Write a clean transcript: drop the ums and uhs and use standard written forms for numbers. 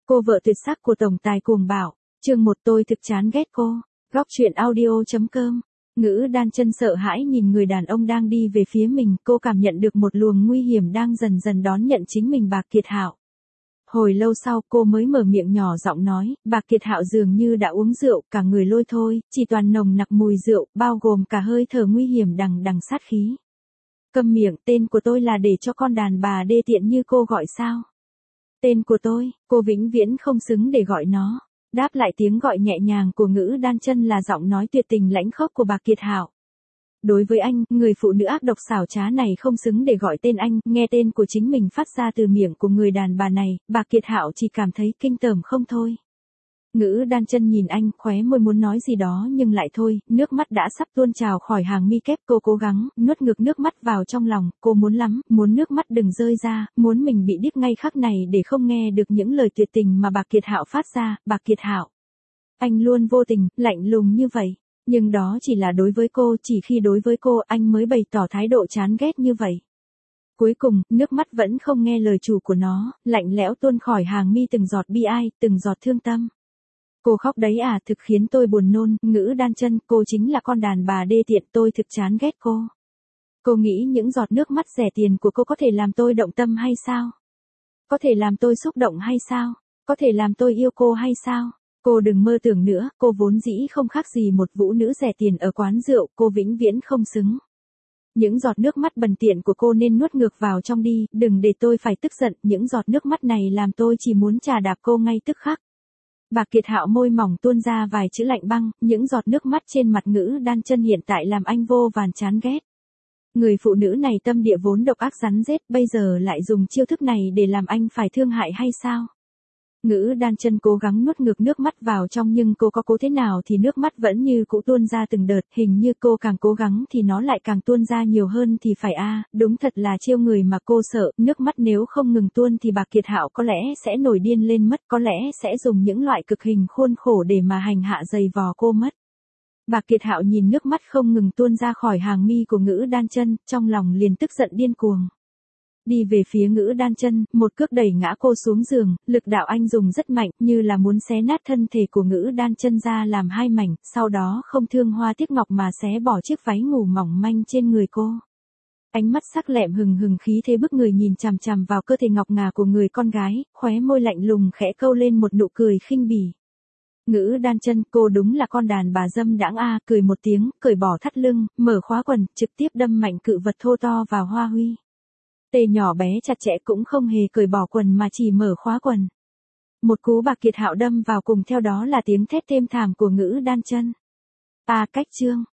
Cô vợ tuyệt sắc của tổng tài cuồng bạo. Chương 1 tôi thực chán ghét cô. Góc truyện audio.com. Ngữ Đan Chân sợ hãi nhìn người đàn ông đang đi về phía mình, cô cảm nhận được một luồng nguy hiểm đang dần dần đón nhận chính mình. Bạc Kiệt Hạo. Hồi lâu sau cô mới mở miệng nhỏ giọng nói, Bạc Kiệt Hạo dường như đã uống rượu, cả người lôi thôi, chỉ toàn nồng nặc mùi rượu, bao gồm cả hơi thở nguy hiểm đằng đằng sát khí. Câm miệng, tên của tôi là để cho con đàn bà đê tiện như cô gọi sao? Tên của tôi, cô vĩnh viễn không xứng để gọi nó. Đáp lại tiếng gọi nhẹ nhàng của Ngữ Đan Chân là giọng nói tuyệt tình lãnh khốc của Bạc Kiệt Hạo. Đối với anh, người phụ nữ ác độc xảo trá này không xứng để gọi tên anh, nghe tên của chính mình phát ra từ miệng của người đàn bà này, Bạc Kiệt Hạo chỉ cảm thấy kinh tởm không thôi. Ngữ Đan Chân nhìn anh, khóe môi muốn nói gì đó nhưng lại thôi, nước mắt đã sắp tuôn trào khỏi hàng mi kép, cô cố gắng nuốt ngược nước mắt vào trong lòng, cô muốn lắm, muốn nước mắt đừng rơi ra, muốn mình bị điếc ngay khắc này để không nghe được những lời tuyệt tình mà Bạc Kiệt Hạo phát ra. Bạc Kiệt Hạo, anh luôn vô tình, lạnh lùng như vậy, nhưng đó chỉ là đối với cô, chỉ khi đối với cô anh mới bày tỏ thái độ chán ghét như vậy. Cuối cùng, nước mắt vẫn không nghe lời chủ của nó, lạnh lẽo tuôn khỏi hàng mi từng giọt bi ai, từng giọt thương tâm. Cô khóc đấy à, thực khiến tôi buồn nôn. Ngữ Đan Chân, cô chính là con đàn bà đê tiện, tôi thực chán ghét cô. Cô nghĩ những giọt nước mắt rẻ tiền của cô có thể làm tôi động tâm hay sao? Có thể làm tôi xúc động hay sao? Có thể làm tôi yêu cô hay sao? Cô đừng mơ tưởng nữa, cô vốn dĩ không khác gì một vũ nữ rẻ tiền ở quán rượu, cô vĩnh viễn không xứng. Những giọt nước mắt bần tiện của cô nên nuốt ngược vào trong đi, đừng để tôi phải tức giận, những giọt nước mắt này làm tôi chỉ muốn chà đạp cô ngay tức khắc. Bạc Kiệt Hạo môi mỏng tuôn ra vài chữ lạnh băng, những giọt nước mắt trên mặt Ngữ Đan Chân hiện tại làm anh vô vàn chán ghét. Người phụ nữ này tâm địa vốn độc ác rắn rết, bây giờ lại dùng chiêu thức này để làm anh phải thương hại hay sao? Ngữ Đan Chân cố gắng nuốt ngược nước mắt vào trong nhưng cô có cố thế nào thì nước mắt vẫn như cũ tuôn ra từng đợt, hình như cô càng cố gắng thì nó lại càng tuôn ra nhiều hơn thì phải đúng thật là trêu người mà cô sợ, nước mắt nếu không ngừng tuôn thì Bạc Kiệt Hạo có lẽ sẽ nổi điên lên mất, có lẽ sẽ dùng những loại cực hình khuôn khổ để mà hành hạ dày vò cô mất. Bạc Kiệt Hạo nhìn nước mắt không ngừng tuôn ra khỏi hàng mi của Ngữ Đan Chân, trong lòng liền tức giận điên cuồng. Đi về phía Ngữ Đan Chân, một cước đẩy ngã cô xuống giường, lực đạo anh dùng rất mạnh, như là muốn xé nát thân thể của Ngữ Đan Chân ra làm hai mảnh, sau đó không thương hoa tiếc ngọc mà xé bỏ chiếc váy ngủ mỏng manh trên người cô. Ánh mắt sắc lẹm hừng hừng khí thế bức người nhìn chằm chằm vào cơ thể ngọc ngà của người con gái, khóe môi lạnh lùng khẽ câu lên một nụ cười khinh bỉ. Ngữ Đan Chân, cô đúng là con đàn bà dâm đãng cười một tiếng, cởi bỏ thắt lưng, mở khóa quần, trực tiếp đâm mạnh cự vật thô to vào Hoa Huy. Tê nhỏ bé chặt chẽ cũng không hề cởi bỏ quần mà chỉ mở khóa quần. Một cú Bạc Kiệt Hạo đâm vào cùng theo đó là tiếng thét thê thảm của Ngữ Đan Chân. Cách chương.